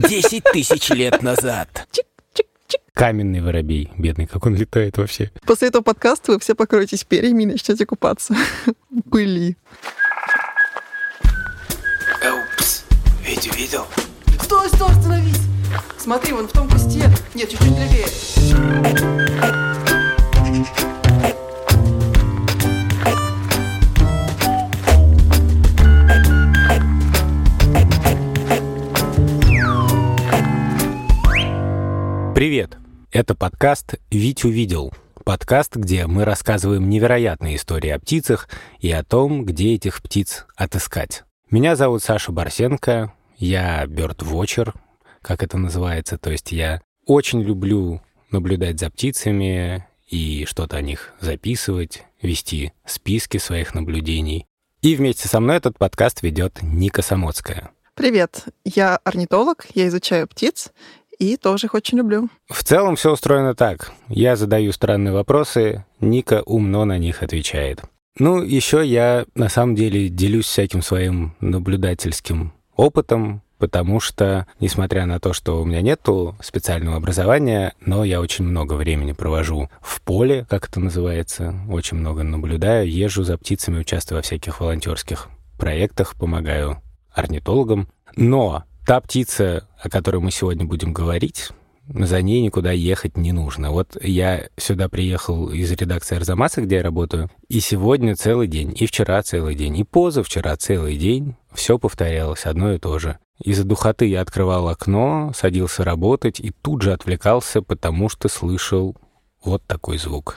10 тысяч лет назад. Каменный воробей, бедный, как он летает вообще. После этого подкаста вы все покроетесь перьями и начнете купаться в пыли. Упс, Витю видел? Стой, остановись! Смотри, вон в том кусте. Нет, чуть-чуть левее. Привет! Это подкаст «Витю видел». Подкаст, где мы рассказываем невероятные истории о птицах и о том, где этих птиц отыскать. Меня зовут Саша Барсенко, я бёрд-вотчер, как это называется, то есть я очень люблю наблюдать за птицами и что-то о них записывать, вести списки своих наблюдений. И вместе со мной этот подкаст ведет Ника Самоцкая. Привет, я орнитолог, я изучаю птиц и тоже их очень люблю. В целом все устроено так. Я задаю странные вопросы, Ника умно на них отвечает. Ну, еще я на самом деле делюсь всяким своим наблюдательским опытом, потому что, несмотря на то, что у меня нету специального образования, но я очень много времени провожу в поле, как это называется, очень много наблюдаю, езжу за птицами, участвую во всяких волонтерских проектах, помогаю орнитологам. Но та птица, о которой мы сегодня будем говорить, за ней никуда ехать не нужно. Вот я сюда приехал из редакции Арзамаса, где я работаю, и сегодня целый день, и вчера целый день, и позавчера целый день все повторялось одно и то же. Из-за духоты я открывал окно, садился работать и тут же отвлекался, потому что слышал вот такой звук.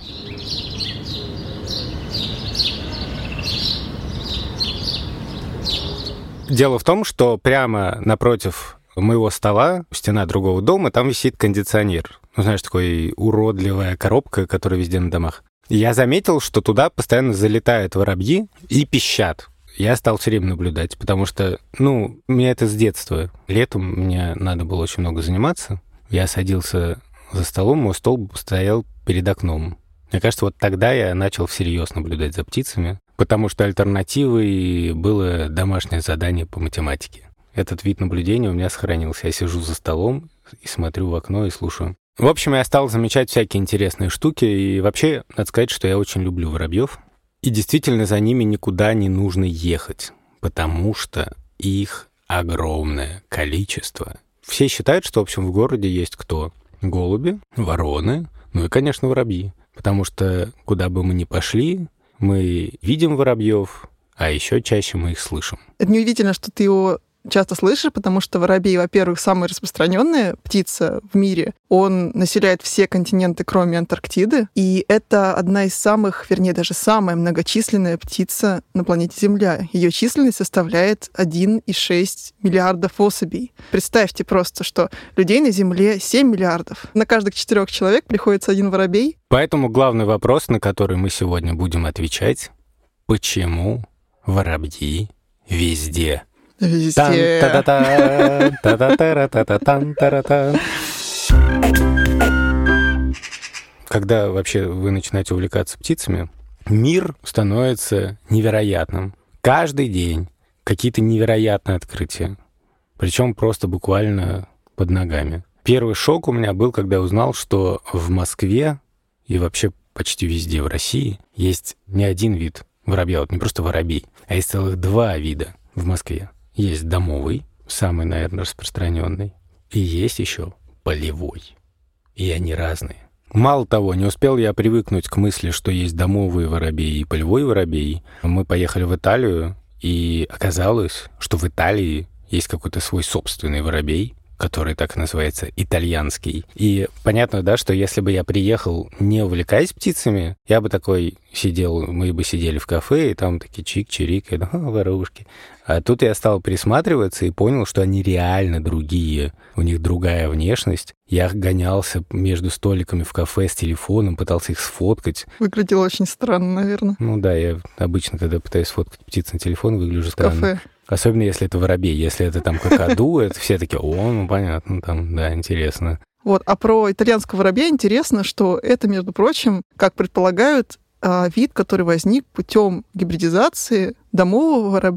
Дело в том, что прямо напротив моего стола, стена другого дома, там висит кондиционер. Ну, знаешь, такая уродливая коробка, которая везде на домах. Я заметил, что туда постоянно залетают воробьи и пищат. Я стал все время наблюдать, потому что, у меня это с детства. Летом мне надо было очень много заниматься. Я садился за столом, мой стол стоял перед окном. Мне кажется, вот тогда я начал всерьез наблюдать за птицами, потому что альтернативой было домашнее задание по математике. Этот вид наблюдения у меня сохранился. Я сижу за столом и смотрю в окно и слушаю. В общем, я стал замечать всякие интересные штуки, и вообще, надо сказать, что я очень люблю воробьев. И действительно, за ними никуда не нужно ехать, потому что их огромное количество. Все считают, что, в общем, в городе есть кто? Голуби, вороны, ну и, конечно, воробьи. Потому что куда бы мы ни пошли, мы видим воробьев, а еще чаще мы их слышим. Это неудивительно, что ты его часто слышишь, потому что воробей, во-первых, самая распространенная птица в мире. Он населяет все континенты, кроме Антарктиды. И это одна из самых, вернее, даже самая многочисленная птица на планете Земля. Ее численность составляет 1,6 миллиардов особей. Представьте просто, что людей на Земле 7 миллиардов. На каждых 4 человек приходится один воробей. Поэтому главный вопрос, на который мы сегодня будем отвечать, почему воробьи везде? Везде. Когда вообще вы начинаете увлекаться птицами, мир становится невероятным. Каждый день какие-то невероятные открытия. Причем просто буквально под ногами. Первый шок у меня был, когда я узнал, что в Москве и вообще почти везде в России есть не один вид воробья, вот не просто воробей, а есть целых 2 вида в Москве. Есть домовый, самый, наверное, распространенный, и есть еще полевой. И они разные. Мало того, не успел я привыкнуть к мысли, что есть домовый воробей и полевой воробей. Мы поехали в Италию, и оказалось, что в Италии есть какой-то свой собственный воробей, который так называется итальянский. И понятно, да, что если бы я приехал, не увлекаясь птицами, я бы такой сидел, мы бы сидели в кафе, и там такие чик-чирик, и воробушки. А тут я стал присматриваться и понял, что они реально другие. У них другая внешность. Я гонялся между столиками в кафе с телефоном, пытался их сфоткать. Выглядело очень странно, наверное. Ну да, я обычно, когда пытаюсь сфоткать птиц на телефон, выгляжу странно. Кафе. Особенно, если это воробей. Если это там какаду, это все такие, понятно, там, да, интересно. Вот, а про итальянского воробья интересно, что это, между прочим, как предполагают, вид, который возник путем гибридизации домового воробья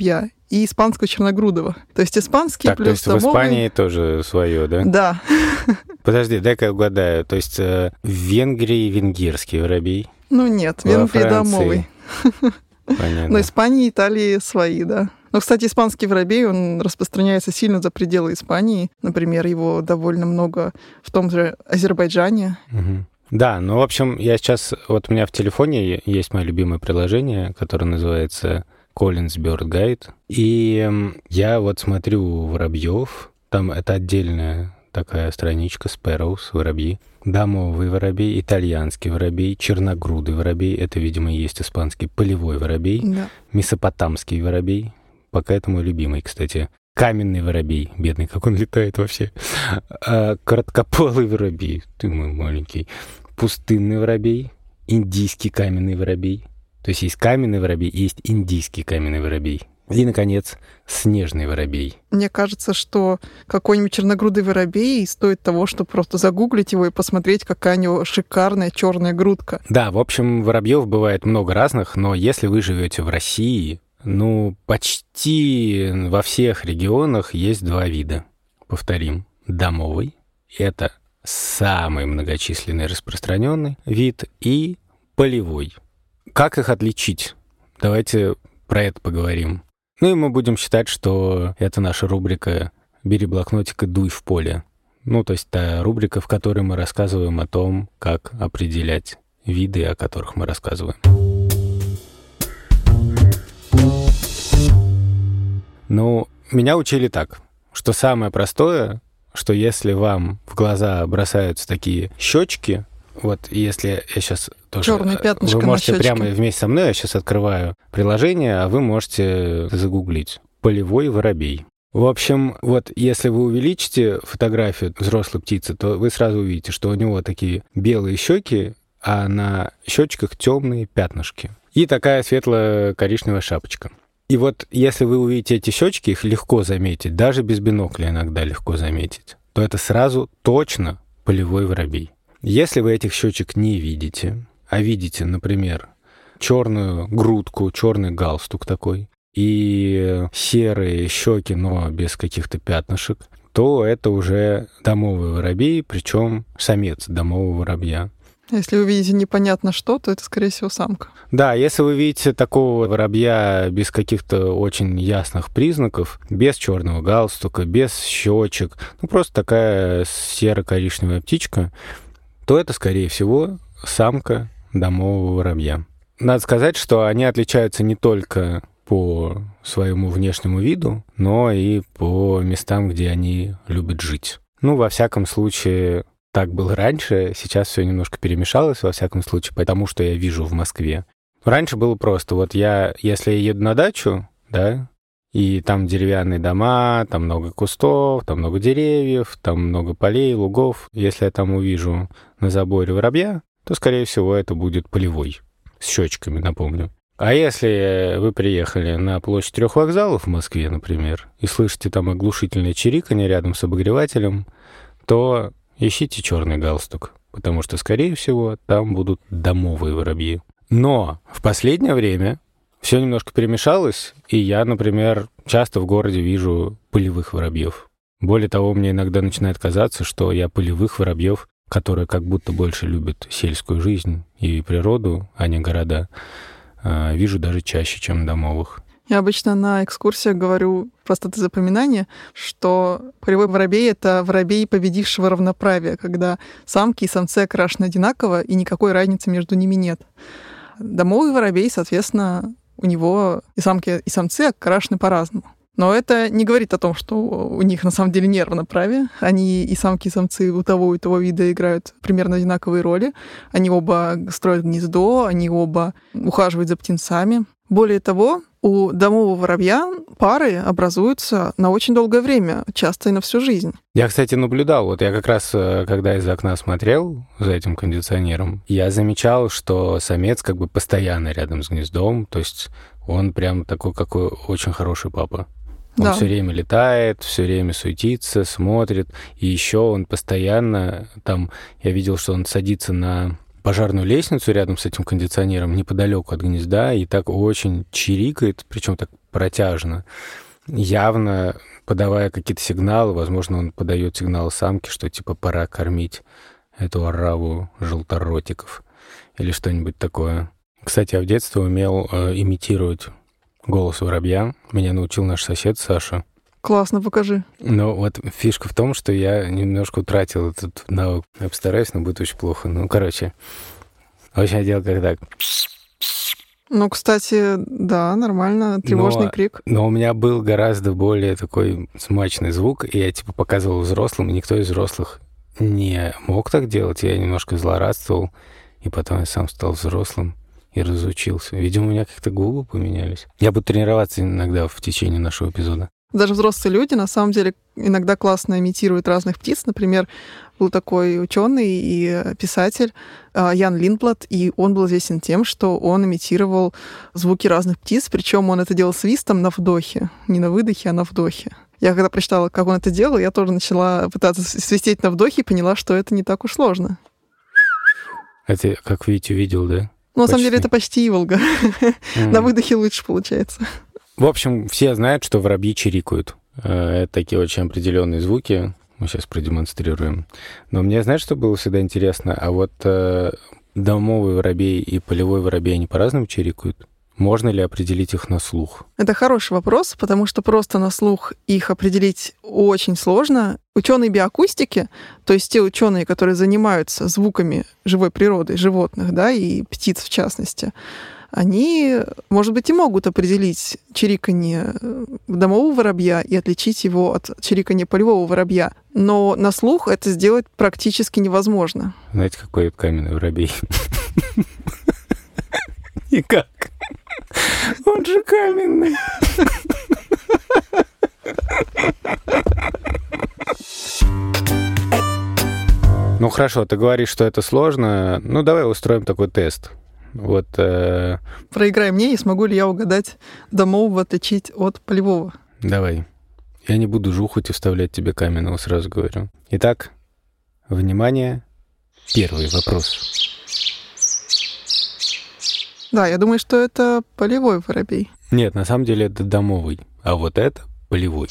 и испанского черногрудого. То есть испанский так, плюс то есть домовый. в Испании тоже свое, да? Да. Подожди, дай-ка я угадаю. То есть в Венгрии венгерский воробей? Ну нет, Во Венгрии Франции. домовый. Понятно. Но Испании и Италии свои, да. Но, кстати, испанский воробей, он распространяется сильно за пределы Испании. Например, его довольно много в том же Азербайджане. Мгм. Да, ну, в общем, я сейчас... Вот у меня в телефоне есть мое любимое приложение, которое называется Collins Bird Guide. И я вот смотрю воробьев. Там это отдельная такая страничка Sparrows, воробьи. Домовый воробей, итальянский воробей, черногрудый воробей. Это, видимо, и есть испанский полевой воробей. Да. Месопотамский воробей. Пока это мой любимый, кстати. Каменный воробей. Бедный, как он летает вообще. Короткополый воробей. Ты мой маленький. Пустынный воробей. Индийский каменный воробей. То есть есть каменный воробей, и есть индийский каменный воробей. И, наконец, снежный воробей. Мне кажется, что какой-нибудь черногрудый воробей стоит того, чтобы просто загуглить его и посмотреть, какая у него шикарная черная грудка. Да, в общем, воробьев бывает много разных, но если вы живете в России, ну, почти во всех регионах есть два вида. Повторим. Домовый — это самый многочисленный распространенный вид, и полевой. Как их отличить? Давайте про это поговорим. Ну и мы будем считать, что это наша рубрика «Бери блокнотик и дуй в поле». Ну, то есть та рубрика, в которой мы рассказываем о том, как определять виды, о которых мы рассказываем. Ну, меня учили так, что самое простое, что если вам в глаза бросаются такие щечки, вот если я сейчас тоже... Чёрное пятнышко вы на можете щёчке. прямо вместе со мной, я сейчас открываю приложение, а вы можете загуглить «полевой воробей». В общем, вот если вы увеличите фотографию взрослой птицы, то вы сразу увидите, что у него такие белые щеки, а на щечках темные пятнышки. И такая светло-коричневая шапочка. И вот если вы увидите эти щечки, их легко заметить, даже без бинокля иногда легко заметить, то это сразу точно полевой воробей. Если вы этих щечек не видите, а видите, например, черную грудку, черный галстук такой, и серые щеки, но без каких-то пятнышек, то это уже домовый воробей, причем самец домового воробья. Если вы видите непонятно что, то это, скорее всего, самка. Да, если вы видите такого воробья без каких-то очень ясных признаков, без черного галстука, без щечек, ну просто такая серо-коричневая птичка, то это, скорее всего, самка домового воробья. Надо сказать, что они отличаются не только по своему внешнему виду, но и по местам, где они любят жить. Ну, во всяком случае, так было раньше, сейчас все немножко перемешалось, во всяком случае, потому что я вижу в Москве. Раньше было просто, вот если я еду на дачу, да, и там деревянные дома, там много кустов, там много деревьев, там много полей, лугов. Если я там увижу на заборе воробья, то, скорее всего, это будет полевой, с щечками, напомню. А если вы приехали на площадь 3 вокзалов в Москве, например, и слышите там оглушительное чириканье рядом с обогревателем, то ищите черный галстук, потому что, скорее всего, там будут домовые воробьи. Но в последнее время все немножко перемешалось, и я, например, часто в городе вижу полевых воробьев. Более того, мне иногда начинает казаться, что я полевых воробьев, которые как будто больше любят сельскую жизнь и природу, а не города, вижу даже чаще, чем домовых. Я обычно на экскурсиях говорю простоты запоминания, что полевой воробей — это воробей победившего равноправия, когда самки и самцы окрашены одинаково, и никакой разницы между ними нет. Домовый воробей, соответственно, у него и самки, и самцы окрашены по-разному. Но это не говорит о том, что у них на самом деле неравноправие. Они и самки, и самцы у того вида играют примерно одинаковые роли. Они оба строят гнездо, они оба ухаживают за птенцами. Более того, у домового воробья пары образуются на очень долгое время, часто и на всю жизнь. Я, кстати, наблюдал, вот я как раз, когда из окна смотрел за этим кондиционером, я замечал, что самец как бы постоянно рядом с гнездом, то есть он прям такой, какой очень хороший папа. Он Да. все время летает, все время суетится, смотрит, и еще он постоянно там, я видел, что он садится на пожарную лестницу рядом с этим кондиционером, неподалеку от гнезда, и так очень чирикает, причем так протяжно. явно подавая какие-то сигналы. Возможно, он подает сигналы самке, что типа пора кормить эту ораву желторотиков или что-нибудь такое. Кстати, я в детстве умел имитировать голос воробья. Меня научил наш сосед Саша. Классно, покажи. Но вот фишка в том, что я немножко утратил этот навык. Я постараюсь, но будет очень плохо. Ну, короче, в общем, я делал как так. Ну, кстати, да, нормально, тревожный крик. Но у меня был гораздо более такой смачный звук, и я типа показывал взрослым, и никто из взрослых не мог так делать. Я немножко злорадствовал, и потом я сам стал взрослым и разучился. Видимо, у меня как-то губы поменялись. Я буду тренироваться иногда в течение нашего эпизода. Даже взрослые люди, на самом деле, иногда классно имитируют разных птиц. Например, был такой ученый и писатель Ян Линдблад, и он был известен тем, что он имитировал звуки разных птиц, причем он это делал свистом на вдохе. Не на выдохе, а на вдохе. Я когда прочитала, как он это делал, я тоже начала пытаться свистеть на вдохе и поняла, что это не так уж сложно. Это, как Витю видел, да? Ну, на самом деле, это почти иволга. На выдохе лучше получается. В общем, все знают, что воробьи чирикают. Это такие очень определенные звуки. Мы сейчас продемонстрируем. Но мне, знаешь, что было всегда интересно? А вот домовый воробей и полевой воробей, они по-разному чирикают? Можно ли определить их на слух? Это хороший вопрос, потому что просто на слух их определить очень сложно. Ученые биоакустики, то есть те ученые, которые занимаются звуками живой природы, животных, да, и птиц в частности, они, может быть, и могут определить чириканье домового воробья и отличить его от чириканья полевого воробья. Но на слух это сделать практически невозможно. Знаете, как поет каменный воробей? Никак. Он же каменный. Ну хорошо, ты говоришь, что это сложно. Ну давай устроим такой тест. Вот. Проиграй мне, и смогу ли я угадать домового отличить от полевого? Давай. Я не буду жухать и вставлять тебе каменного, сразу говорю. Итак, внимание, первый вопрос. Да, я думаю, что это полевой воробей. Нет, на самом деле это домовый, а вот это полевой.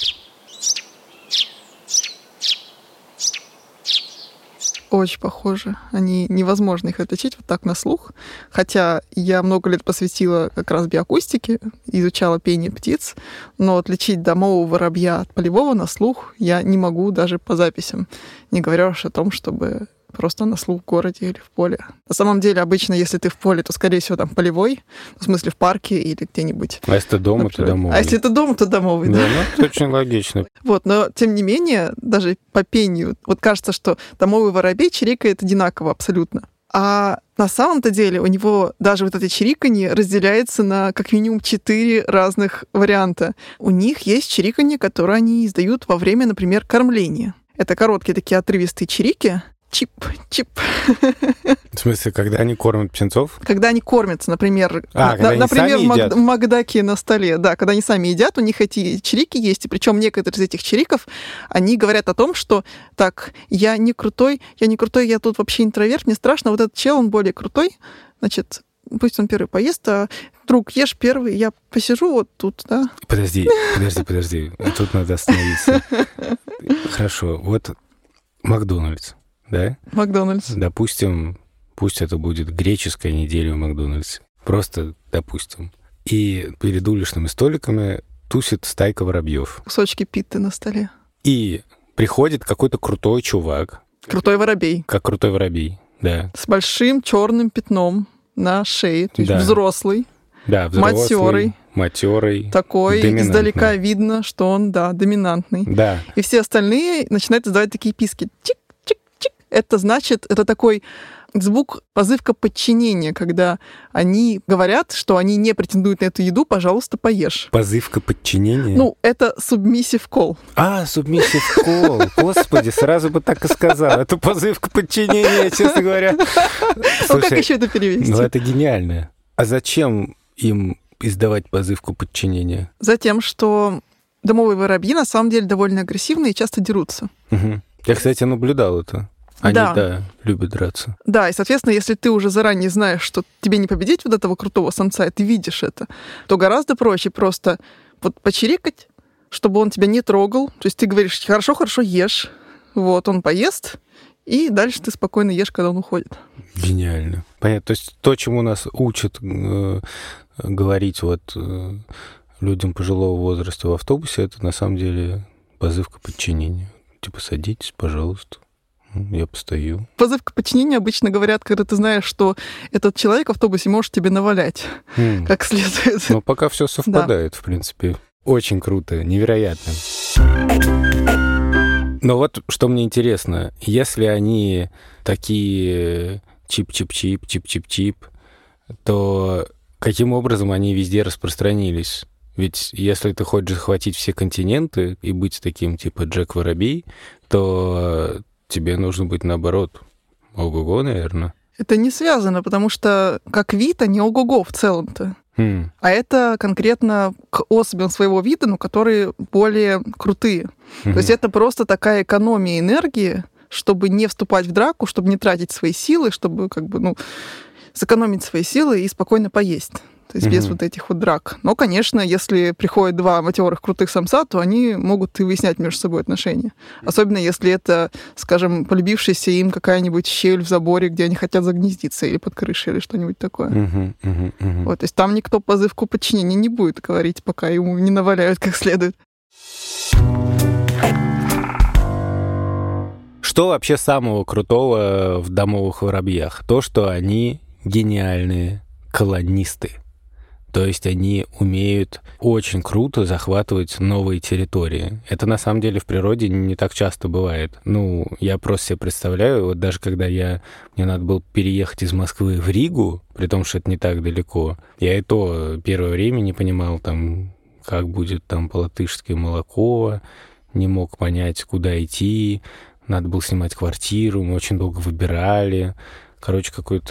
Очень похожи. Невозможно их отличить вот так на слух. Хотя я много лет посвятила как раз биоакустике, изучала пение птиц, но отличить домового воробья от полевого на слух я не могу даже по записям. Не говоря уж о том, чтобы просто на слух в городе или в поле. На самом деле, обычно, если ты в поле, то, скорее всего, там полевой, в смысле, в парке или где-нибудь. А если это дома, то домовый. А если это дома, то домовый, да. Да, ну, это очень логично. Вот, но, тем не менее, даже по пению, вот кажется, что домовый воробей чирикает одинаково абсолютно. А на самом-то деле у него даже вот это чириканье разделяется на как минимум 4 разных варианта. У них есть чириканье, которое они издают во время, например, кормления. Это короткие такие отрывистые чирики, чип-чип. В смысле, когда они кормят птенцов? Когда они кормятся, например, например, в Макдаке на столе. Да, когда они сами едят, у них эти чирики есть. И причем некоторые из этих чириков, они говорят о том, что так, я не крутой, я тут вообще интроверт, мне страшно, вот этот чел, он более крутой, значит, пусть он первый поест, а друг, ешь первый, я посижу вот тут, да? Подожди. Тут надо остановиться. Хорошо, вот Макдональдс. Да? Макдональдс. Допустим, пусть это будет греческая неделя в Макдональдсе. Просто допустим. И перед уличными столиками тусит стайка воробьев. Кусочки питты на столе. И приходит какой-то крутой чувак. Крутой воробей. Как крутой воробей, да. С большим черным пятном на шее. То есть да. Взрослый. Да, взрослый. Матерый. Такой, издалека видно, что он, да, доминантный. Да. И все остальные начинают издавать такие писки. Чик-чик-чик. Это значит, это такой звук позывка подчинения, когда они говорят, что они не претендуют на эту еду, пожалуйста, поешь. Позывка подчинения? Ну, это submissive call. Submissive call. Господи, сразу бы так и сказал. Это позывка подчинения, честно говоря. Ну, как еще это перевести? Ну, это гениально. А зачем им издавать позывку подчинения? Затем, что домовые воробьи на самом деле довольно агрессивные и часто дерутся. Угу. Я, кстати, наблюдал это. Они, да, любят драться. Да, и, соответственно, если ты уже заранее знаешь, что тебе не победить вот этого крутого самца, и ты видишь это, то гораздо проще просто вот почирикать, чтобы он тебя не трогал. То есть ты говоришь, хорошо, ешь. Вот, он поест, и дальше ты спокойно ешь, когда он уходит. Гениально. Понятно. То есть то, чему нас учат говорить людям пожилого возраста в автобусе, это на самом деле позыв к подчинению. Типа, садитесь, пожалуйста, я постою. Позыв к подчинению обычно говорят, когда ты знаешь, что этот человек в автобусе может тебе навалять как следует. Но пока все совпадает, в принципе. Очень круто, невероятно. Но вот что мне интересно, если они такие чип-чип-чип, чип-чип-чип, то каким образом они везде распространились? Ведь если ты хочешь захватить все континенты и быть таким типа Джек Воробей, то тебе нужно быть наоборот. Ого-го, наверное. Это не связано, потому что как вид они ого-го в целом-то. А это конкретно к особям своего вида, но которые более крутые. То есть это просто такая экономия энергии, чтобы не вступать в драку, чтобы не тратить свои силы, чтобы сэкономить свои силы и спокойно поесть. То есть без вот этих вот драк. Но, конечно, если приходят два матерых крутых самца, то они могут и выяснять между собой отношения. Особенно если это, скажем, полюбившаяся им какая-нибудь щель в заборе, где они хотят загнездиться, или под крышей, или что-нибудь такое. Вот, то есть там никто позыв к подчинению не будет говорить, пока ему не наваляют как следует. Что вообще самого крутого в домовых воробьях? То, что они гениальные колонисты. То есть они умеют очень круто захватывать новые территории. Это на самом деле в природе не так часто бывает. Я просто себе представляю, вот даже когда мне надо было переехать из Москвы в Ригу, при том, что это не так далеко, я и то первое время не понимал, как будет по-латышски молоко, не мог понять, куда идти, надо было снимать квартиру, мы очень долго выбирали. Короче,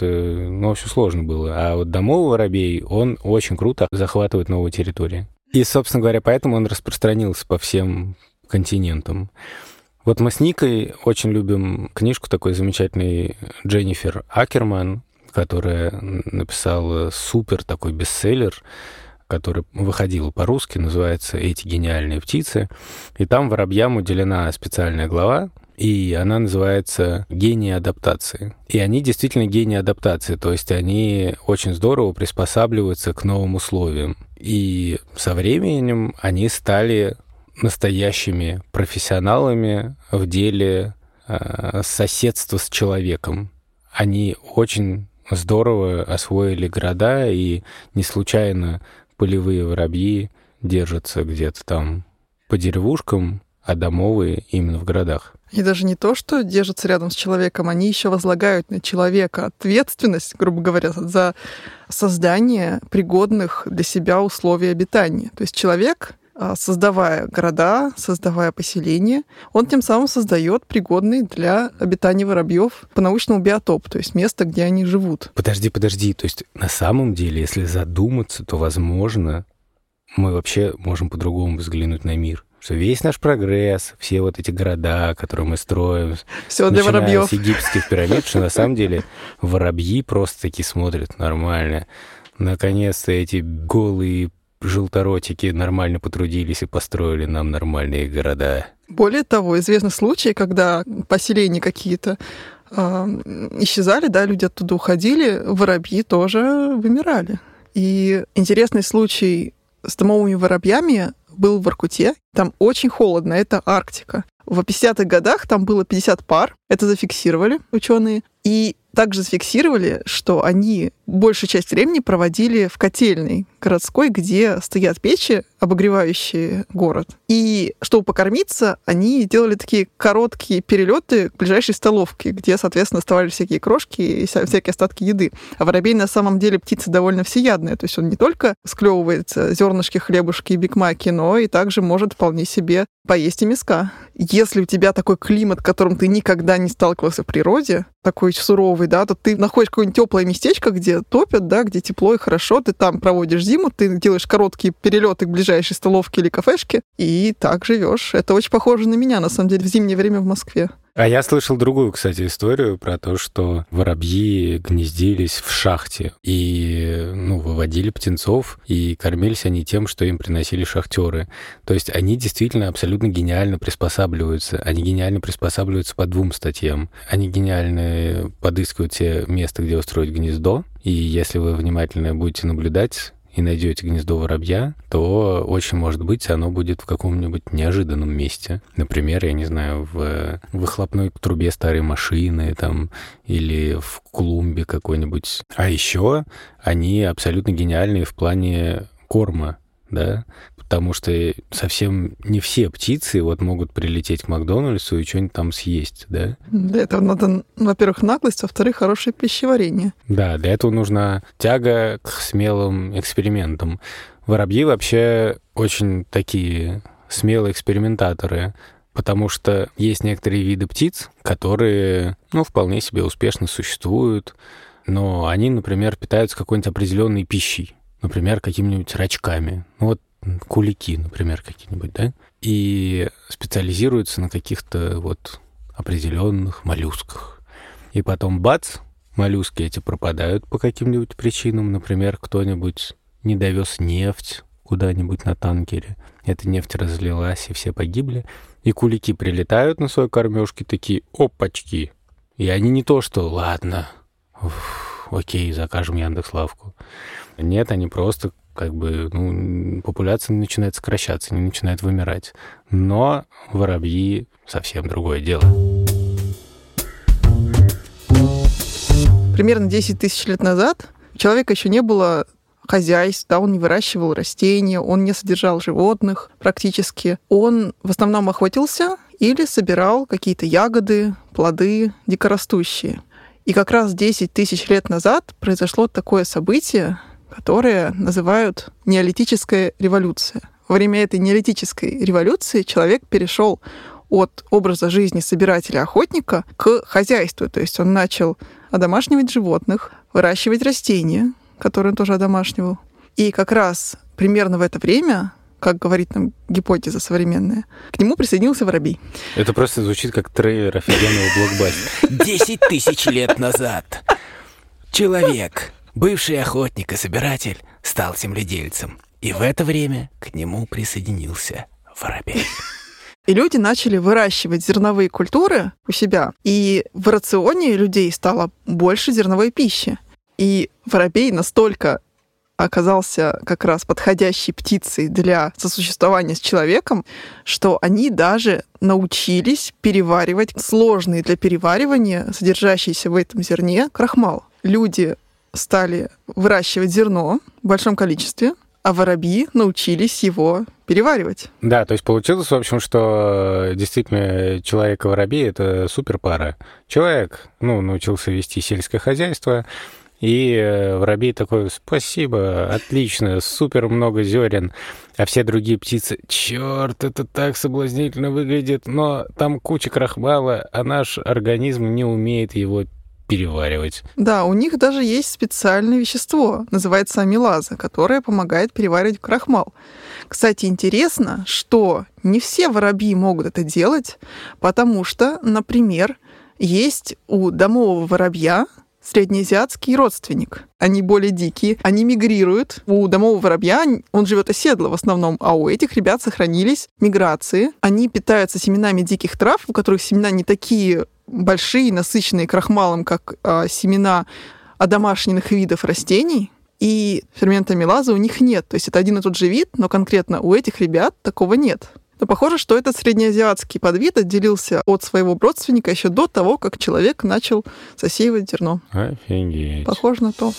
все сложно было. А вот домовый воробей, он очень круто захватывает новые территории. И, собственно говоря, поэтому он распространился по всем континентам. Вот мы с Никой очень любим книжку такой замечательной Дженнифер Акерман, которая написала супер такой бестселлер, который выходил по-русски, называется «Эти гениальные птицы». И там воробьям уделена специальная глава, и она называется «Гении адаптации». И они действительно гении адаптации, то есть они очень здорово приспосабливаются к новым условиям. И со временем они стали настоящими профессионалами в деле соседства с человеком. Они очень здорово освоили города, и не случайно полевые воробьи держатся где-то там по деревушкам, а домовые именно в городах. И даже не то, что держатся рядом с человеком, они еще возлагают на человека ответственность, грубо говоря, за создание пригодных для себя условий обитания. То есть человек, создавая города, создавая поселения, он тем самым создает пригодный для обитания воробьев по-научному биотоп, то есть место, где они живут. Подожди. То есть на самом деле, если задуматься, то, возможно, мы вообще можем по-другому взглянуть на мир. Что весь наш прогресс, все вот эти города, которые мы строим, все для воробьев. С египетских пирамид, что на самом деле воробьи просто таки смотрят нормально. Наконец-то эти голые желторотики нормально потрудились и построили нам нормальные города. Более того, известны случаи, когда поселения какие-то исчезали, люди оттуда уходили, воробьи тоже вымирали. И интересный случай с домовыми воробьями был в Воркуте. Там очень холодно, это Арктика. В 50-х годах там было 50 пар, это зафиксировали ученые. И также зафиксировали, что они большую часть времени проводили в котельной городской, где стоят печи, обогревающие город. И чтобы покормиться, они делали такие короткие перелеты к ближайшей столовке, где, соответственно, оставались всякие крошки и всякие остатки еды. А воробей на самом деле птица довольно всеядная. То есть он не только склевывает зернышки, хлебушки и бигмаки, но и также может вполне себе поесть и мяска. Если у тебя такой климат, которым ты никогда не сталкивался в природе, такой суровый, то ты находишь какое-нибудь теплое местечко, где топят, где тепло и хорошо, ты там проводишь зиму, ты делаешь короткие перелеты к ближайшей столовке или кафешке, и так живешь. Это очень похоже на меня, на самом деле, в зимнее время в Москве. А я слышал другую, кстати, историю про то, что воробьи гнездились в шахте и, выводили птенцов, и кормились они тем, что им приносили шахтеры. То есть они действительно абсолютно гениально приспосабливаются. Они гениально приспосабливаются по двум статьям. Они гениально подыскивают себе место, где устроить гнездо, и если вы внимательно будете наблюдать и найдете гнездо воробья, то очень может быть, оно будет в каком-нибудь неожиданном месте. Например, я не знаю, в выхлопной трубе старой машины там, или в клумбе какой-нибудь. А еще они абсолютно гениальные в плане корма, да, потому что совсем не все птицы могут прилететь к Макдональдсу и что-нибудь там съесть, да? Для этого надо, во-первых, наглость, во-вторых, хорошее пищеварение. Да, для этого нужна тяга к смелым экспериментам. Воробьи вообще очень такие смелые экспериментаторы, потому что есть некоторые виды птиц, которые, вполне себе успешно существуют, но они, например, питаются какой-нибудь определенной пищей, например, какими-нибудь рачками. Кулики, например, какие-нибудь, да? И специализируются на каких-то определенных моллюсках. И потом, бац, моллюски эти пропадают по каким-нибудь причинам. Например, кто-нибудь не довез нефть куда-нибудь на танкере. Эта нефть разлилась, и все погибли. И кулики прилетают на своей кормежке, такие, опачки. И они не то, что, ладно, окей, закажем Яндекс.Лавку. Нет, они просто популяция начинает сокращаться, не начинает вымирать. Но воробьи совсем другое дело. Примерно 10 тысяч лет назад у человека еще не было хозяйств, он не выращивал растения, он не содержал животных практически. Он в основном охотился или собирал какие-то ягоды, плоды дикорастущие. И как раз 10 тысяч лет назад произошло такое событие, которое называют неолитическая революция. Во время этой неолитической революции человек перешел от образа жизни собирателя-охотника к хозяйству. То есть он начал одомашнивать животных, выращивать растения, которые он тоже одомашнивал. И как раз примерно в это время, как говорит нам гипотеза современная, к нему присоединился воробей. Это просто звучит как трейлер офигенного блокбастера. 10 тысяч лет назад человек, бывший охотник и собиратель, стал земледельцем. И в это время к нему присоединился воробей. И люди начали выращивать зерновые культуры у себя. И в рационе людей стало больше зерновой пищи. И воробей настолько оказался как раз подходящей птицей для сосуществования с человеком, что они даже научились переваривать сложный для переваривания, содержащийся в этом зерне, крахмал. Люди стали выращивать зерно в большом количестве, а воробьи научились его переваривать. Да, то есть получилось, в общем, что действительно человек и воробей — это суперпара. Человек, научился вести сельское хозяйство, и воробей такой: спасибо, отлично, супер много зерен. А все другие птицы: черт, это так соблазнительно выглядит, но там куча крахмала, а наш организм не умеет его переваривать. Да, у них даже есть специальное вещество, называется амилаза, которое помогает переваривать крахмал. Кстати, интересно, что не все воробьи могут это делать, потому что, например, есть у домового воробья среднеазиатский родственник. Они более дикие, они мигрируют. У домового воробья он живет оседло в основном, а у этих ребят сохранились миграции. Они питаются семенами диких трав, у которых семена не такие большие, насыщенные крахмалом, как семена одомашненных видов растений. И фермента амилазы у них нет. То есть это один и тот же вид, но конкретно у этих ребят такого нет. Но похоже, что этот среднеазиатский подвид отделился от своего родственника еще до того, как человек начал засеивать зерно. Офигеть. Похоже на то.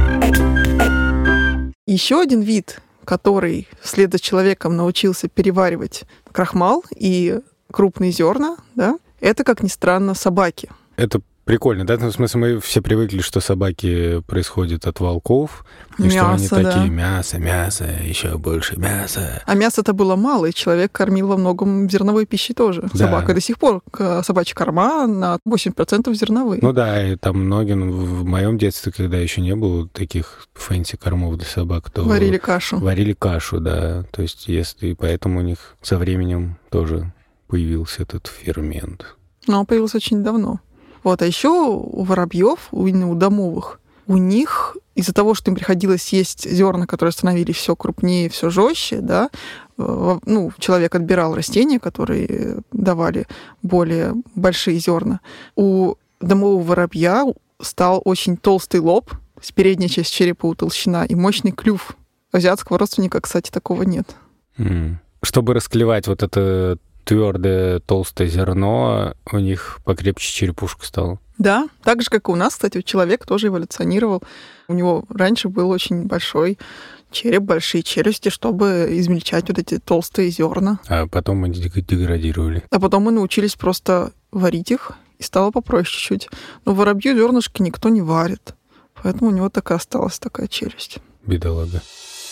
Еще один вид, который вслед за человеком научился переваривать крахмал и крупные зерна, да, это, как ни странно, собаки. Это прикольно, да? В смысле, мы все привыкли, что собаки происходят от волков, и мясо, что они такие: да. мясо, еще больше мяса. А мяса-то было мало, и человек кормил во многом зерновой пищей тоже. Да. Собака до сих пор собачья корма на 8% зерновые. Ну да, и там многим в моем детстве, когда еще не было таких фэнси кормов для собак, то Варили кашу. Варили кашу, да. То есть, и поэтому у них со временем тоже появился этот фермент. Но он появился очень давно. Вот. А еще у воробьев, именно у домовых, у них из-за того, что им приходилось есть зерна, которые становились все крупнее, все жестче, да, человек отбирал растения, которые давали более большие зерна. У домового воробья стал очень толстый лоб, то есть передняя часть черепа утолщена, и мощный клюв. У азиатского родственника, кстати, такого нет. Чтобы расклевать вот это твердое толстое зерно, у них покрепче черепушка стала. Да, так же, как и у нас, кстати, человек тоже эволюционировал. У него раньше был очень большой череп, большие челюсти, чтобы измельчать вот эти толстые зерна. А потом они деградировали. А потом мы научились просто варить их, и стало попроще чуть. Но воробью зернышки никто не варит. Поэтому у него так и осталась такая челюсть. Бедолага.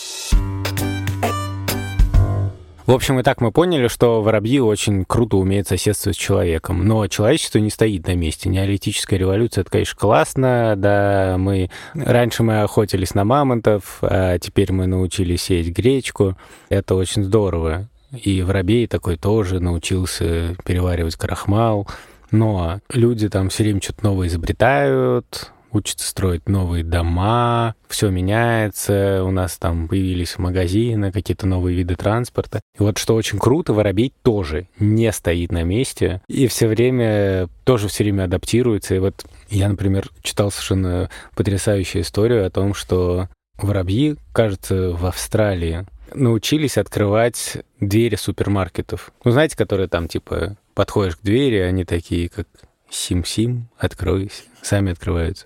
В общем, и так мы поняли, что воробьи очень круто умеют соседствовать с человеком. Но человечество не стоит на месте. Неолитическая революция — это, конечно, классно. Да, раньше мы охотились на мамонтов, а теперь мы научились сеять гречку. Это очень здорово. И воробей такой тоже научился переваривать крахмал. Но люди там все время что-то новое изобретают, учатся строить новые дома, все меняется, у нас там появились магазины, какие-то новые виды транспорта. И вот что очень круто, воробей тоже не стоит на месте и все время адаптируется. И вот я, например, читал совершенно потрясающую историю о том, что воробьи, кажется, в Австралии научились открывать двери супермаркетов. Ну, знаете, которые там, типа, подходишь к двери, они такие, как «Сим-сим, откройся», сами открываются.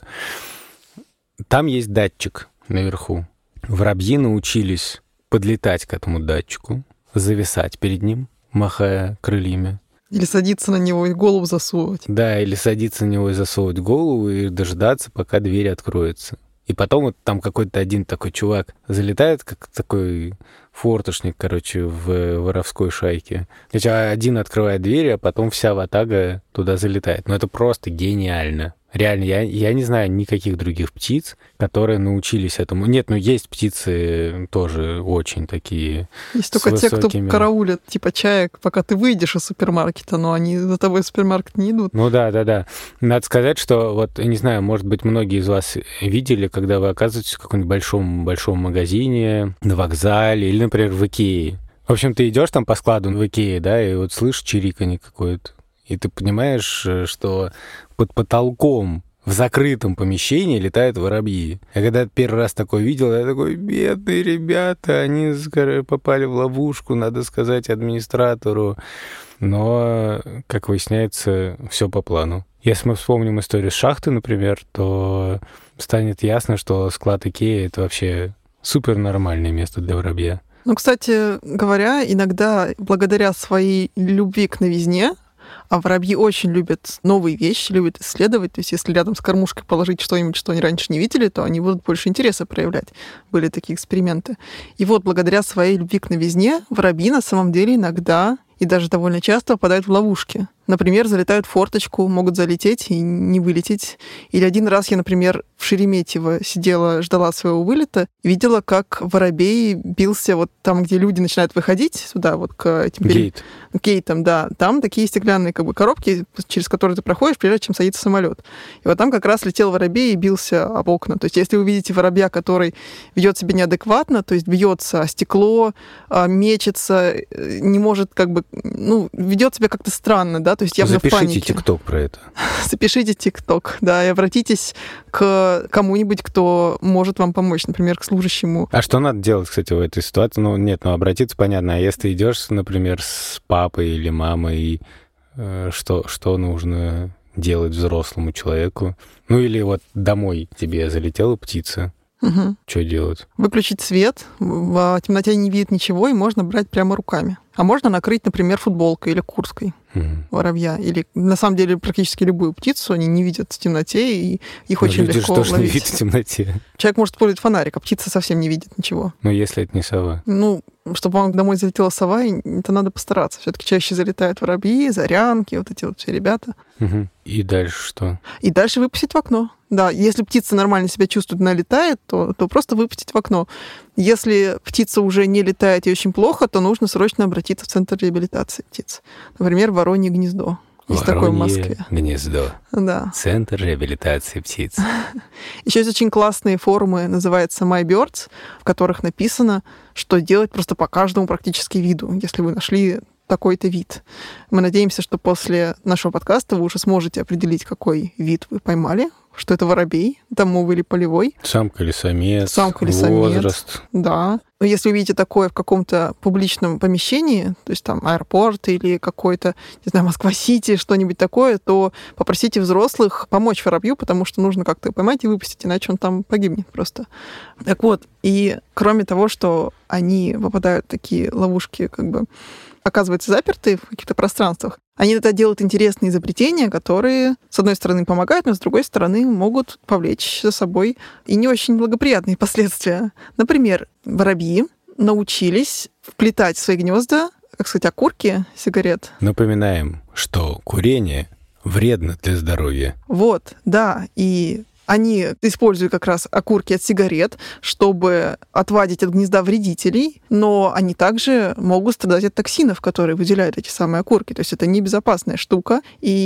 Там есть датчик наверху. Воробьи научились подлетать к этому датчику, зависать перед ним, махая крыльями. Или садиться на него и голову засовывать. Да, или садиться на него и засовывать голову, и дождаться, пока дверь откроется. И потом вот там какой-то один такой чувак залетает, как такой форточник, короче, в воровской шайке. Значит, один открывает дверь, а потом вся ватага туда залетает. Но это просто гениально. Реально, я не знаю никаких других птиц, которые научились этому. Нет, есть птицы тоже очень такие. Есть только те, кто караулят, типа чаек, пока ты выйдешь из супермаркета, но они за тобой в супермаркет не идут. Ну да. Надо сказать, что вот, не знаю, может быть, многие из вас видели, когда вы оказываетесь в каком-нибудь большом магазине, на вокзале или, например, в Икее. В общем, ты идешь там по складу в Икее, да, и вот слышишь чириканье какое-то. И ты понимаешь, что под потолком в закрытом помещении летают воробьи. Я когда первый раз такое видел, я такой: бедные ребята, они попали в ловушку, надо сказать администратору. Но, как выясняется, все по плану. Если мы вспомним историю с шахты, например, то станет ясно, что склад Икеи — это вообще супер нормальное место для воробья. Ну, кстати говоря, иногда благодаря своей любви к новизне, а воробьи очень любят новые вещи, любят исследовать. То есть если рядом с кормушкой положить что-нибудь, что они раньше не видели, то они будут больше интереса проявлять. Были такие эксперименты. И вот благодаря своей любви к новизне воробьи на самом деле иногда и даже довольно часто попадают в ловушки. Например, залетают в форточку, могут залететь и не вылететь. Или один раз я, например, в Шереметьево сидела, ждала своего вылета, видела, как воробей бился вот там, где люди начинают выходить сюда, вот к этим гейтам, да. Там такие стеклянные как бы коробки, через которые ты проходишь, прежде чем садится самолет. И вот там как раз летел воробей и бился об окна. То есть если вы видите воробья, который ведет себя неадекватно, то есть бьется о стекло, мечется, не может как бы, ведет себя как-то странно, да, то есть явно в панике. Запишите ТикТок про это. Запишите ТикТок, да, и обратитесь к кому-нибудь, кто может вам помочь, например, к служащему. А что надо делать, кстати, в этой ситуации? Обратиться понятно. А если идешь, например, с папой или мамой, что нужно делать взрослому человеку? Ну или вот домой тебе залетела птица. Угу. Что делать? Выключить свет, в темноте не видит ничего, и можно брать прямо руками. А можно накрыть, например, футболкой или курткой воробья. Или, на самом деле, практически любую птицу они не видят в темноте, и их очень люди легко ловить. Люди ловить. не видят в темноте. Человек может использовать фонарик, а птица совсем не видит ничего. Но если это не сова? Чтобы вам домой залетела сова, это надо постараться. Все-таки чаще залетают воробьи, зарянки, вот эти вот все ребята. Угу. И дальше что? И дальше выпустить в окно. Да, если птица нормально себя чувствует, она летает, то просто выпустить в окно. Если птица уже не летает и очень плохо, то нужно срочно обратиться в центр реабилитации птиц. Например, Воронье гнездо. Есть такое в Москве. Гнездо. Да. Центр реабилитации птиц. Еще есть очень классные форумы, называется My Birds, в которых написано, что делать просто по каждому практически виду, если вы нашли такой-то вид. Мы надеемся, что после нашего подкаста вы уже сможете определить, какой вид вы поймали, что это воробей, домовый или полевой. Самка или самец, возраст. Да. Но если увидите такое в каком-то публичном помещении, то есть там аэропорт или какой-то, не знаю, Москва-Сити, что-нибудь такое, то попросите взрослых помочь воробью, потому что нужно как-то его поймать и выпустить, иначе он там погибнет просто. Так вот, и кроме того, что они попадают в такие ловушки, как бы оказываются заперты в каких-то пространствах, они это делают интересные изобретения, которые, с одной стороны, помогают, но с другой стороны, могут повлечь за собой и не очень благоприятные последствия. Например, воробьи научились вплетать в свои гнезда, как сказать, окурки сигарет. Напоминаем, что курение вредно для здоровья. Вот, да, и они используют как раз окурки от сигарет, чтобы отвадить от гнезда вредителей, но они также могут страдать от токсинов, которые выделяют эти самые окурки. То есть это небезопасная штука,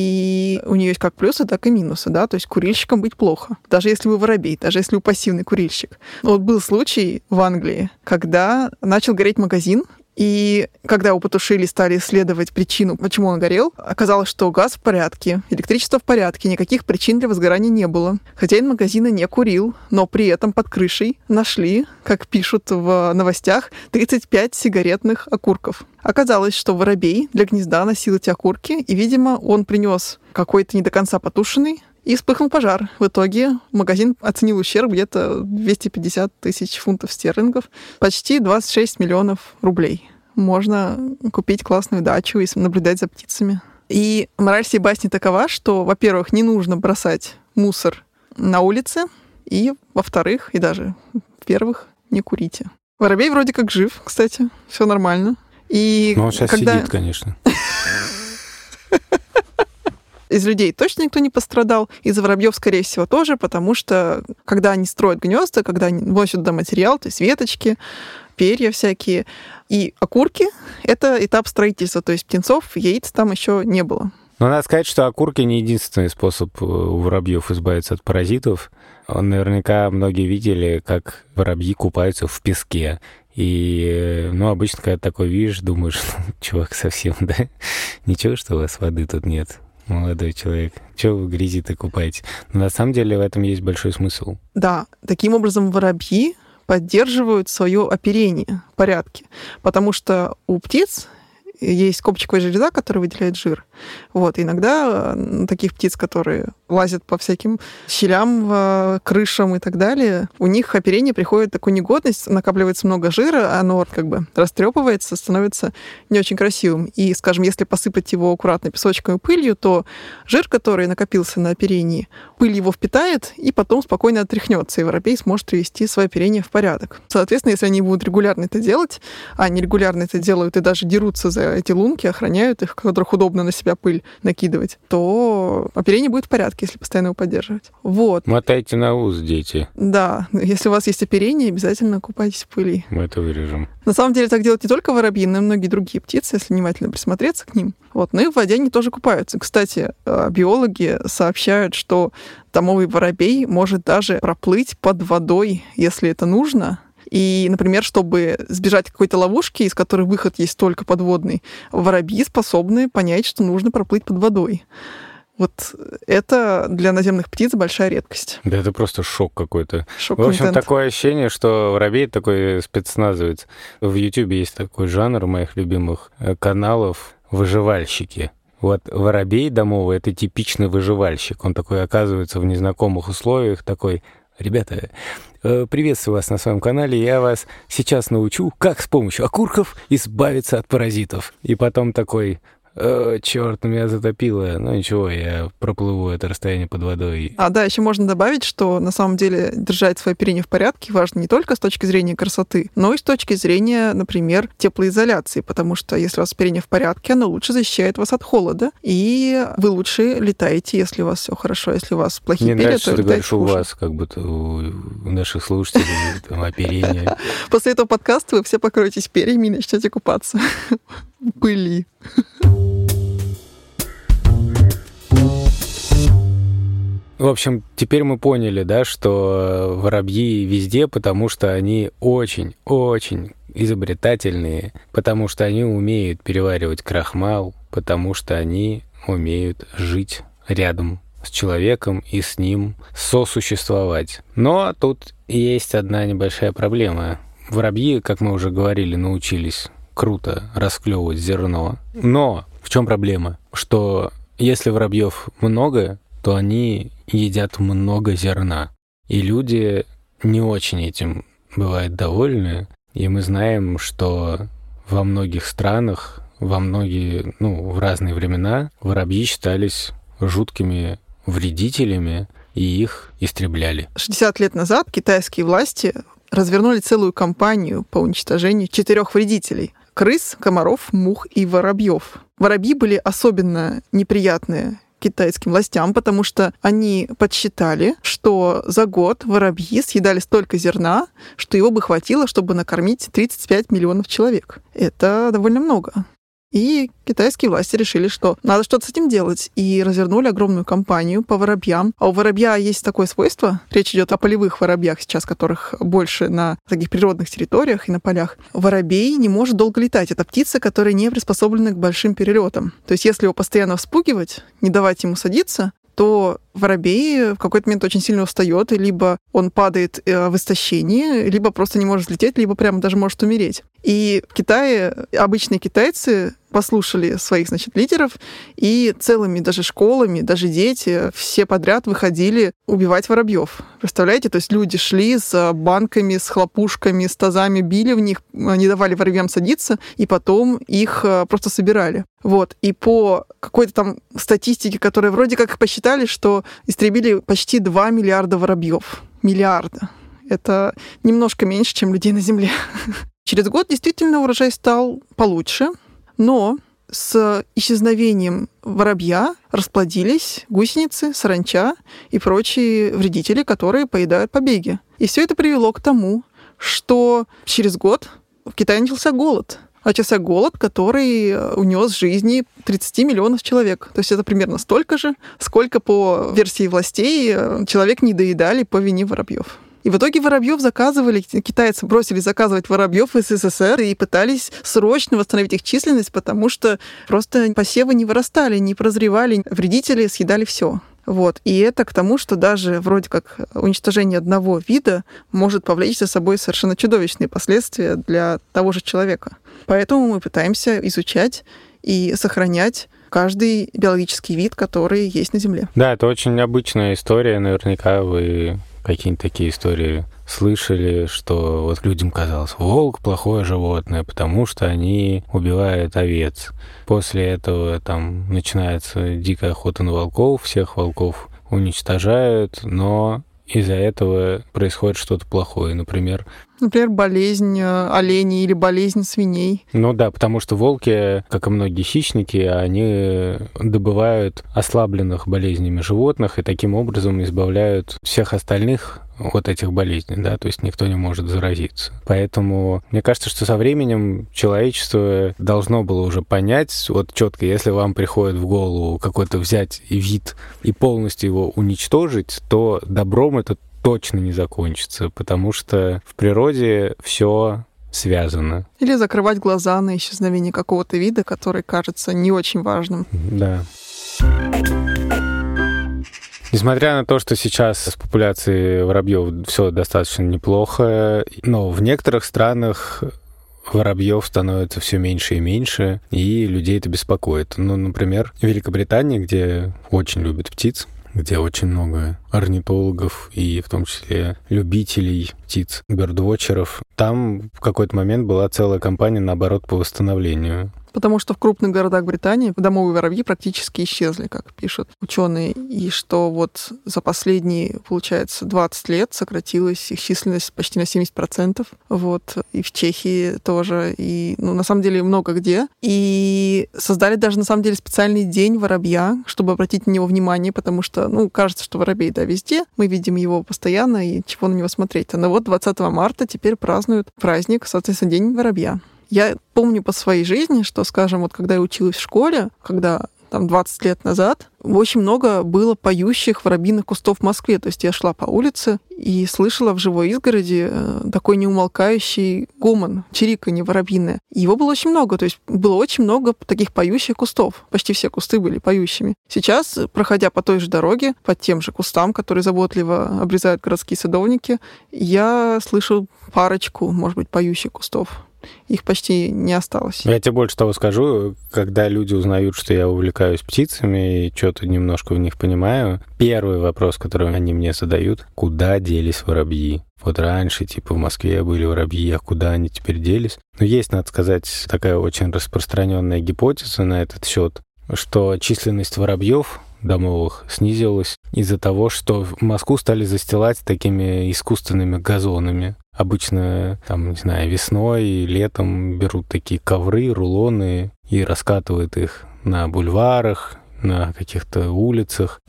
и у нее есть как плюсы, так и минусы, да, то есть курильщикам быть плохо. Даже если вы воробей, даже если вы пассивный курильщик. Вот был случай в Англии, когда начал гореть магазин, и когда его потушили, стали исследовать причину, почему он горел, оказалось, что газ в порядке, электричество в порядке, никаких причин для возгорания не было. Хозяин магазина не курил, но при этом под крышей нашли, как пишут в новостях, 35 сигаретных окурков. Оказалось, что воробей для гнезда носил эти окурки, и, видимо, он принес какой-то не до конца потушенный, и вспыхнул пожар. В итоге магазин оценил ущерб где-то 250 тысяч фунтов стерлингов, почти 26 миллионов рублей. Можно купить классную дачу и наблюдать за птицами. И мораль всей басни такова, что, во-первых, не нужно бросать мусор на улице, и, во-вторых, и даже в-первых, не курите. Воробей вроде как жив, кстати, все нормально. И но он сейчас сидит, конечно. Из людей точно никто не пострадал, из воробьев, скорее всего, тоже, потому что, когда они строят гнезда, когда они вносят туда материал, то есть веточки, перья всякие, и окурки — это этап строительства, то есть птенцов, яиц там еще не было. Но надо сказать, что окурки не единственный способ у воробьев избавиться от паразитов. Наверняка многие видели, как воробьи купаются в песке. И, обычно, когда такое видишь, думаешь, чувак, совсем, да? Ничего, что у вас воды тут нет. Молодой человек, чего вы в грязи-то купаете? Но на самом деле в этом есть большой смысл. Да, таким образом воробьи поддерживают свое оперение в порядке, потому что у птиц есть копчиковая железа, которая выделяет жир. Вот. Иногда таких птиц, которые лазят по всяким щелям, крышам и так далее, у них оперение приходит в такую негодность, накапливается много жира, оно как бы растрепывается, становится не очень красивым. И, скажем, если посыпать его аккуратно песочком и пылью, то жир, который накопился на оперении, пыль его впитает и потом спокойно отряхнется, и воробей сможет привести свое оперение в порядок. Соответственно, если они будут регулярно это делать, а они регулярно это делают и даже дерутся за эти лунки, охраняют их, в которых удобно на себя пыль накидывать, то оперение будет в порядке, если постоянно его поддерживать. Вот. Мотайте на ус, дети. Да, если у вас есть оперение, обязательно купайтесь в пыли. Мы это вырежем. На самом деле так делают не только воробьи, но и многие другие птицы, если внимательно присмотреться к ним. Вот. Но и в воде они тоже купаются. Кстати, биологи сообщают, что домовый воробей может даже проплыть под водой, если это нужно. И, например, чтобы сбежать от какой-то ловушки, из которой выход есть только подводный, воробьи способны понять, что нужно проплыть под водой. Вот это для наземных птиц большая редкость. Да это просто шок какой-то. Шок-контент. В общем, такое ощущение, что воробей такой спецназовец. В Ютубе есть такой жанр моих любимых каналов — выживальщики. Вот воробей домовый — это типичный выживальщик. Он такой оказывается в незнакомых условиях, такой: ребята, приветствую вас на своем канале, я вас сейчас научу, как с помощью окурков избавиться от паразитов. И потом такой: черт, меня затопило. Ну ничего, я проплыву это расстояние под водой. Да, еще можно добавить, что на самом деле держать свое оперение в порядке важно не только с точки зрения красоты, но и с точки зрения, например, теплоизоляции, потому что если у вас оперение в порядке, оно лучше защищает вас от холода, и вы лучше летаете, если у вас все хорошо. Если у вас плохие перья, нравится, то что ты говоришь, хуже. у вас, как будто у наших слушателей там оперение. После этого подкаста вы все покроетесь перьями и начнете купаться в пыли. В общем, теперь мы поняли, да, что воробьи везде, потому что они очень-очень изобретательные, потому что они умеют переваривать крахмал, потому что они умеют жить рядом с человеком и с ним сосуществовать. Но тут есть одна небольшая проблема. Воробьи, как мы уже говорили, научились круто расклевывать зерно. Но в чем проблема? Что если воробьев много, то они едят много зерна. И люди не очень этим бывают довольны. И мы знаем, что во многих странах, в разные времена воробьи считались жуткими вредителями, и их истребляли. 60 лет назад китайские власти развернули целую кампанию по уничтожению 4 вредителей — крыс, комаров, мух и воробьев. Воробьи были особенно неприятные китайским властям, потому что они подсчитали, что за год воробьи съедали столько зерна, что его бы хватило, чтобы накормить 35 миллионов человек. Это довольно много. И китайские власти решили, что надо что-то с этим делать, и развернули огромную кампанию по воробьям. А у воробья есть такое свойство, речь идет о полевых воробьях сейчас, которых больше на таких природных территориях и на полях. Воробей не может долго летать. Это птица, которая не приспособлена к большим перелетам. То есть если его постоянно вспугивать, не давать ему садиться, то воробей в какой-то момент очень сильно устает, и либо он падает в истощении, либо просто не может взлететь, либо прямо даже может умереть. И в Китае обычные китайцы послушали своих, лидеров, и целыми даже школами, даже дети, все подряд выходили убивать воробьев. Представляете? То есть люди шли с банками, с хлопушками, с тазами, били в них, не давали воробьям садиться, и потом их просто собирали. Вот. И по какой-то там статистике, которая вроде как посчитали, что истребили почти 2 миллиарда воробьев. Миллиарда. Это немножко меньше, чем людей на Земле. Через год действительно урожай стал получше, но с исчезновением воробья расплодились гусеницы, саранча и прочие вредители, которые поедают побеги. И все это привело к тому, что через год в Китае начался голод. Начался голод, который унес жизни 30 миллионов человек. То есть это примерно столько же, сколько по версии властей человек не доедали по вине воробьев. И в итоге воробьев заказывали, китайцы бросили заказывать воробьев в СССР и пытались срочно восстановить их численность, потому что просто посевы не вырастали, не прозревали, вредители съедали все. Вот. И это к тому, что даже вроде как уничтожение одного вида может повлечь за собой совершенно чудовищные последствия для того же человека. Поэтому мы пытаемся изучать и сохранять каждый биологический вид, который есть на Земле. Да, это очень необычная история. Наверняка вы какие-нибудь такие истории слышали, что вот людям казалось, волк — плохое животное, потому что они убивают овец. После этого там начинается дикая охота на волков, всех волков уничтожают, но из-за этого происходит что-то плохое. Например, болезнь оленей или болезнь свиней. Ну да, потому что волки, как и многие хищники, они добывают ослабленных болезнями животных и таким образом избавляют всех остальных от этих болезней, да, то есть никто не может заразиться. Поэтому мне кажется, что со временем человечество должно было уже понять вот четко, если вам приходит в голову какой-то взять вид и полностью его уничтожить, то добром это точно не закончится, потому что в природе все связано. Или закрывать глаза на исчезновение какого-то вида, который кажется не очень важным. Да. Несмотря на то, что сейчас с популяцией воробьев все достаточно неплохо, но в некоторых странах воробьев становится все меньше и меньше, и людей это беспокоит. Ну, например, в Великобритании, где очень любят птиц, где очень много орнитологов и в том числе любителей птиц, бёрдвотчеров, там в какой-то момент была целая кампания, наоборот, по восстановлению. Потому что в крупных городах Британии домовые воробьи практически исчезли, как пишут ученые, и что вот за последние, получается, 20 лет сократилась их численность почти на 70%. Вот. И в Чехии тоже, и, на самом деле, много где. И создали даже, на самом деле, специальный день воробья, чтобы обратить на него внимание, потому что, кажется, что воробей, да, везде. Мы видим его постоянно, и чего на него смотреть. Но вот 20 марта теперь празднуют праздник, соответственно, День воробья. Я помню по своей жизни, что, скажем, вот когда я училась в школе, когда 20 лет назад, очень много было поющих воробьиных кустов в Москве. То есть я шла по улице и слышала в живой изгороди такой неумолкающий гомон, чириканье воробьиное. Его было очень много, то есть было очень много таких поющих кустов. Почти все кусты были поющими. Сейчас, проходя по той же дороге, по тем же кустам, которые заботливо обрезают городские садовники, я слышу парочку, может быть, поющих кустов. Их почти не осталось. Я тебе больше того скажу, когда люди узнают, что я увлекаюсь птицами и что-то немножко в них понимаю, первый вопрос, который они мне задают: куда делись воробьи? Вот раньше, в Москве были воробьи, а куда они теперь делись? Но есть, надо сказать, такая очень распространенная гипотеза на этот счет, что численность воробьев домовых снизилась из-за того, что в Москву стали застилать такими искусственными газонами. Обычно, весной и летом берут такие ковры, рулоны и раскатывают их на бульварах, на каких-то улицах.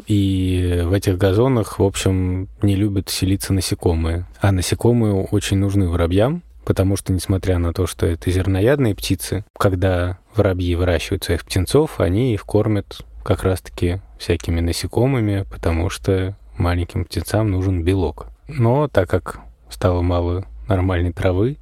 И в этих газонах, в общем, не любят селиться насекомые. А насекомые очень нужны воробьям, потому что, несмотря на то, что это зерноядные птицы, когда воробьи выращивают своих птенцов, они их кормят как раз-таки всякими насекомыми, потому что маленьким птенцам нужен белок. Но так как стало мало нормальной травы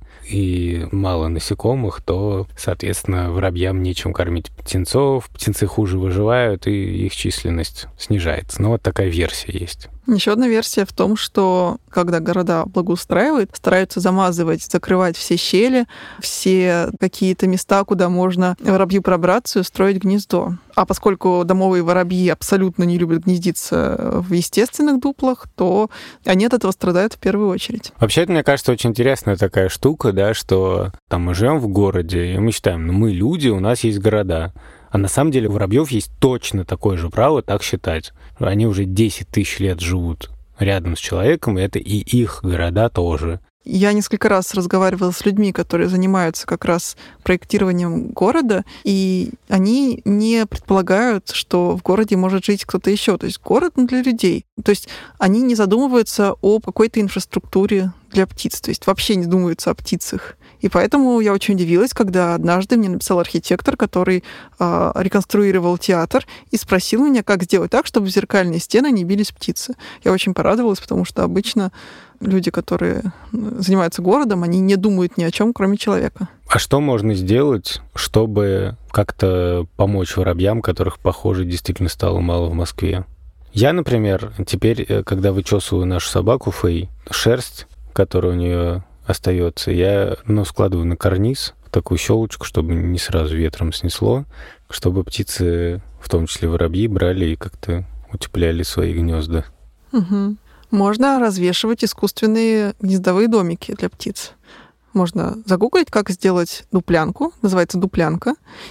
и мало насекомых, то, соответственно, воробьям нечем кормить птенцов, птенцы хуже выживают, и их численность снижается. Но вот такая версия есть. Еще одна версия в том, что когда города благоустраивают, стараются замазывать, закрывать все щели, все какие-то места, куда можно воробью пробраться и устроить гнездо. А поскольку домовые воробьи абсолютно не любят гнездиться в естественных дуплах, то они от этого страдают в первую очередь. Вообще, это, мне кажется, очень интересная такая штука, да, что мы живем в городе, и мы считаем, мы люди, у нас есть города. А на самом деле у воробьев есть точно такое же право так считать. Они уже 10 тысяч лет живут рядом с человеком, и это и их города тоже. Я несколько раз разговаривала с людьми, которые занимаются как раз проектированием города, и они не предполагают, что в городе может жить кто-то еще. То есть город для людей. То есть они не задумываются о какой-то инфраструктуре для птиц, то есть вообще не думаются о птицах. И поэтому я очень удивилась, когда однажды мне написал архитектор, который реконструировал театр, и спросил меня, как сделать так, чтобы в зеркальные стены не бились птицы. Я очень порадовалась, потому что обычно люди, которые занимаются городом, они не думают ни о чем, кроме человека. А что можно сделать, чтобы как-то помочь воробьям, которых, похоже, действительно стало мало в Москве? Я, например, теперь, когда вычесываю нашу собаку Фэй, шерсть, которая у нее остается, я складываю на карниз в такую щелочку, чтобы не сразу ветром снесло, чтобы птицы, в том числе воробьи, брали и как-то утепляли свои гнезда. Угу. Можно развешивать искусственные гнездовые домики для птиц. Можно загуглить, как сделать дуплянку, называется дуплянка,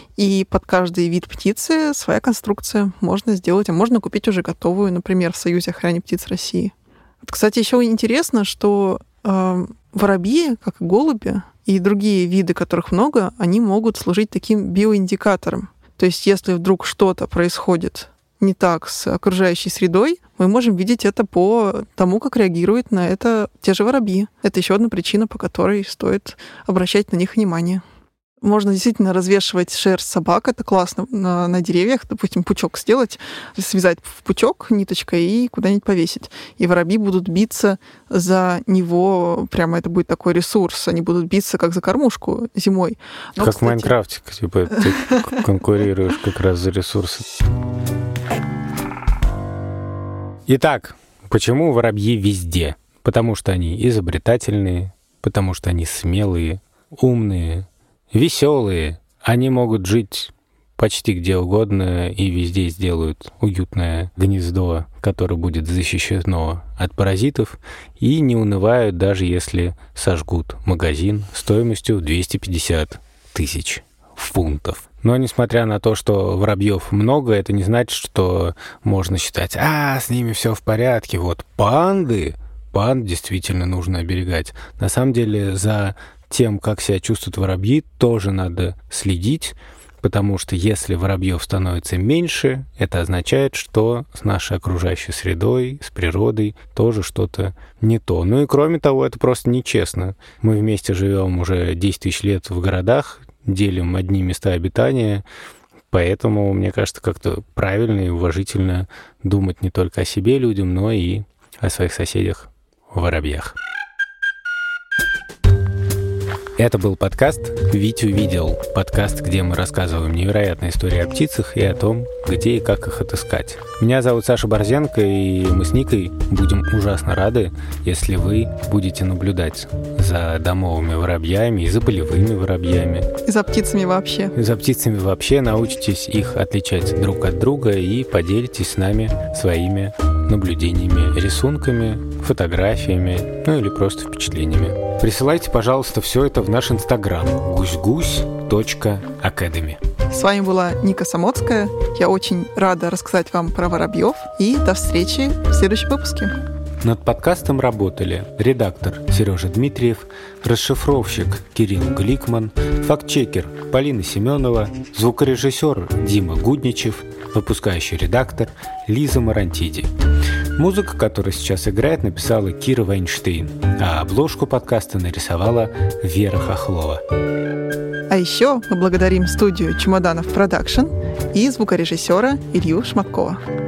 и под каждый вид птицы своя конструкция можно сделать, а можно купить уже готовую, например, в Союзе охраны птиц России. Вот, кстати, еще интересно, что воробьи, как и голуби, и другие виды, которых много, они могут служить таким биоиндикатором. То есть если вдруг что-то происходит не так с окружающей средой, мы можем видеть это по тому, как реагируют на это те же воробьи. Это еще одна причина, по которой стоит обращать на них внимание. Можно действительно развешивать шерсть собак, это классно, на деревьях, допустим, пучок сделать, связать в пучок ниточкой и куда-нибудь повесить. И воробьи будут биться за него, прямо это будет такой ресурс, они будут биться как за кормушку зимой. Но, как кстати... в Майнкрафте, ты конкурируешь как раз за ресурсы. Итак, почему воробьи везде? Потому что они изобретательные, потому что они смелые, умные, веселые. Они могут жить почти где угодно и везде сделают уютное гнездо, которое будет защищено от паразитов, и не унывают, даже если сожгут магазин стоимостью в 250 тысяч фунтов. Но несмотря на то, что воробьев много, это не значит, что можно считать, с ними все в порядке. Вот панд действительно нужно оберегать. На самом деле за тем, как себя чувствуют воробьи, тоже надо следить, потому что если воробьев становится меньше, это означает, что с нашей окружающей средой, с природой тоже что-то не то. Ну и кроме того, это просто нечестно. Мы вместе живем уже 10 тысяч лет в городах, делим одни места обитания, Поэтому, мне кажется, как-то правильно и уважительно думать не только о себе людям, но и о своих соседях-воробьях. Это был подкаст «Витю видел». Подкаст, где мы рассказываем невероятные истории о птицах и о том, где и как их отыскать. Меня зовут Саша Борзенко, и мы с Никой будем ужасно рады, если вы будете наблюдать за домовыми воробьями и за полевыми воробьями. И за птицами вообще. И за птицами вообще научитесь их отличать друг от друга и поделитесь с нами своими наблюдениями, рисунками, фотографиями, ну или просто впечатлениями. Присылайте, пожалуйста, все это в наш инстаграм гусь-гусь.academy. С вами была Ника Самоцкая. Я очень рада рассказать вам про воробьев. И до встречи в следующем выпуске. Над подкастом работали редактор Сережа Дмитриев, расшифровщик Кирилл Гликман, фактчекер Полина Семенова, звукорежиссер Дима Гудничев, выпускающий редактор Лиза Марантиди. Музыку, которая сейчас играет, написала Кира Вайнштейн, а обложку подкаста нарисовала Вера Хохлова. А еще мы благодарим студию «Чемоданов Продакшн» и звукорежиссера Илью Шмакова.